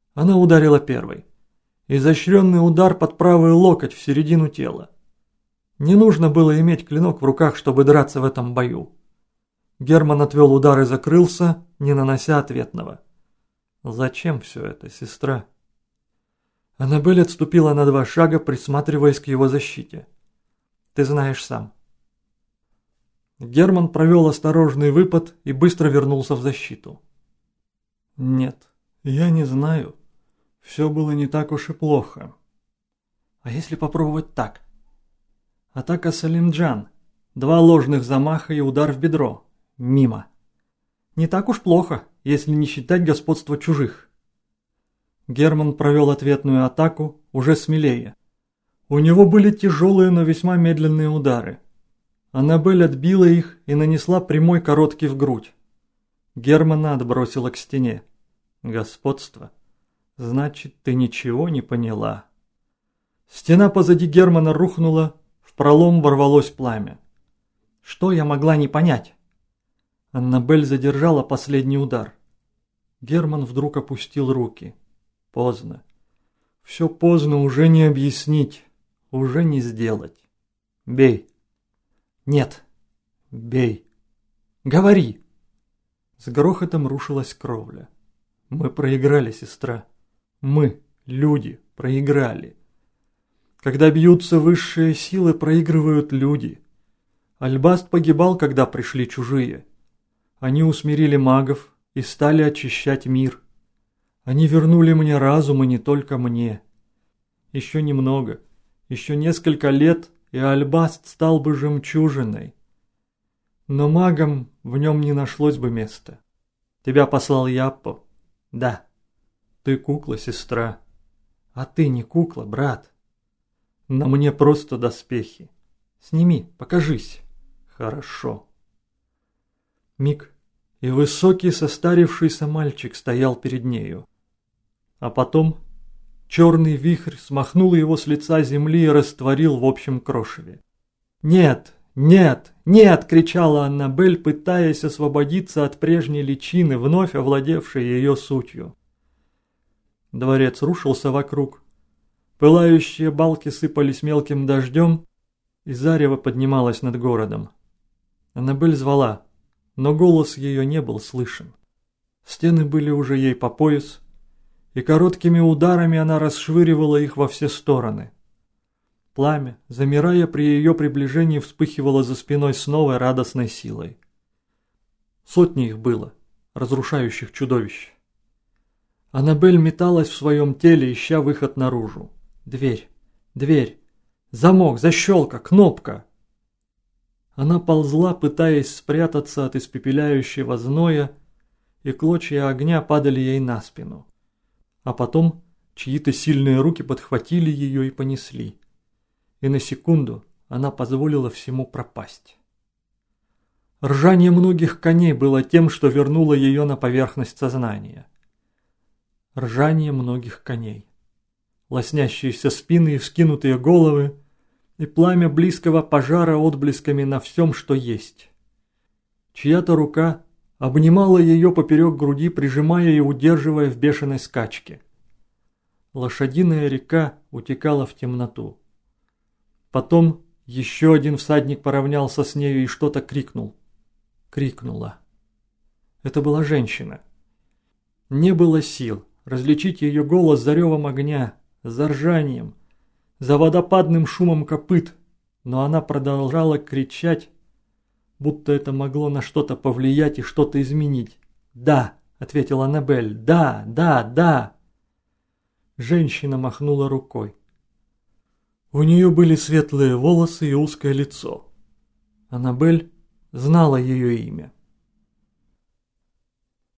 Она ударила первой. Изощренный удар под правый локоть в середину тела. Не нужно было иметь клинок в руках, чтобы драться в этом бою. Герман отвел удар и закрылся, не нанося ответного. «Зачем все это, сестра?» Аннабель отступила на 2 шага, присматриваясь к его защите. «Ты знаешь сам». Герман провел осторожный выпад и быстро вернулся в защиту. «Нет, я не знаю. Все было не так уж и плохо. А если попробовать так? Атака Салимджан. 2 ложных замаха и удар в бедро. Мимо. Не так уж плохо, если не считать господства чужих». Герман провел ответную атаку, уже смелее. У него были тяжелые, но весьма медленные удары. Аннабель отбила их и нанесла прямой короткий в грудь. Германа отбросила к стене. «Господство? Значит, ты ничего не поняла». Стена позади Германа рухнула, в пролом ворвалось пламя. Что я могла не понять? Аннабель задержала последний удар. Герман вдруг опустил руки. Поздно. Все поздно, уже не объяснить, уже не сделать. Бей. Нет. Бей. Говори. С грохотом рушилась кровля. Мы проиграли, сестра. Мы, люди, проиграли. Когда бьются высшие силы, проигрывают люди. Альбаст погибал, когда пришли чужие. Они усмирили магов и стали очищать мир. Они вернули мне разум, и не только мне. Еще немного, еще несколько лет, и Альбаст стал бы жемчужиной. Но магам в нем не нашлось бы места. Тебя послал Яппо. Да. Ты кукла, сестра. А ты не кукла, брат. На мне просто доспехи. Сними, покажись. Хорошо. Миг, и высокий состарившийся мальчик стоял перед нею. А потом черный вихрь смахнул его с лица земли и растворил в общем крошеве. «Нет, нет, нет!» – кричала Аннабель, пытаясь освободиться от прежней личины, вновь овладевшей ее сутью. Дворец рушился вокруг. Пылающие балки сыпались мелким дождем, и зарево поднималось над городом. Аннабель звала, но голос ее не был слышен. Стены были уже ей по пояс, и короткими ударами она расшвыривала их во все стороны. Пламя, замирая при ее приближении, вспыхивало за спиной с новой радостной силой. Сотни их было, разрушающих чудовищ. Аннабель металась в своем теле, ища выход наружу. Дверь, дверь, замок, защелка, кнопка. Она ползла, пытаясь спрятаться от испепеляющего зноя, и клочья огня падали ей на спину. А потом чьи-то сильные руки подхватили ее и понесли. И на секунду она позволила всему пропасть. Ржание многих коней было тем, что вернуло ее на поверхность сознания. Ржание многих коней. Лоснящиеся спины и вскинутые головы, и пламя близкого пожара отблесками на всем, что есть. Чья-то рука обнимала ее поперек груди, прижимая и удерживая в бешеной скачке. Лошадиная река утекала в темноту. Потом еще один всадник поравнялся с нею и что-то крикнул. Крикнула. Это была женщина. Не было сил различить ее голос за ревом огня, за ржанием, за водопадным шумом копыт, но она продолжала кричать, будто это могло на что-то повлиять и что-то изменить. «Да», — ответила Аннабель, — «да, да, да». Женщина махнула рукой. У нее были светлые волосы и узкое лицо. Аннабель знала ее имя.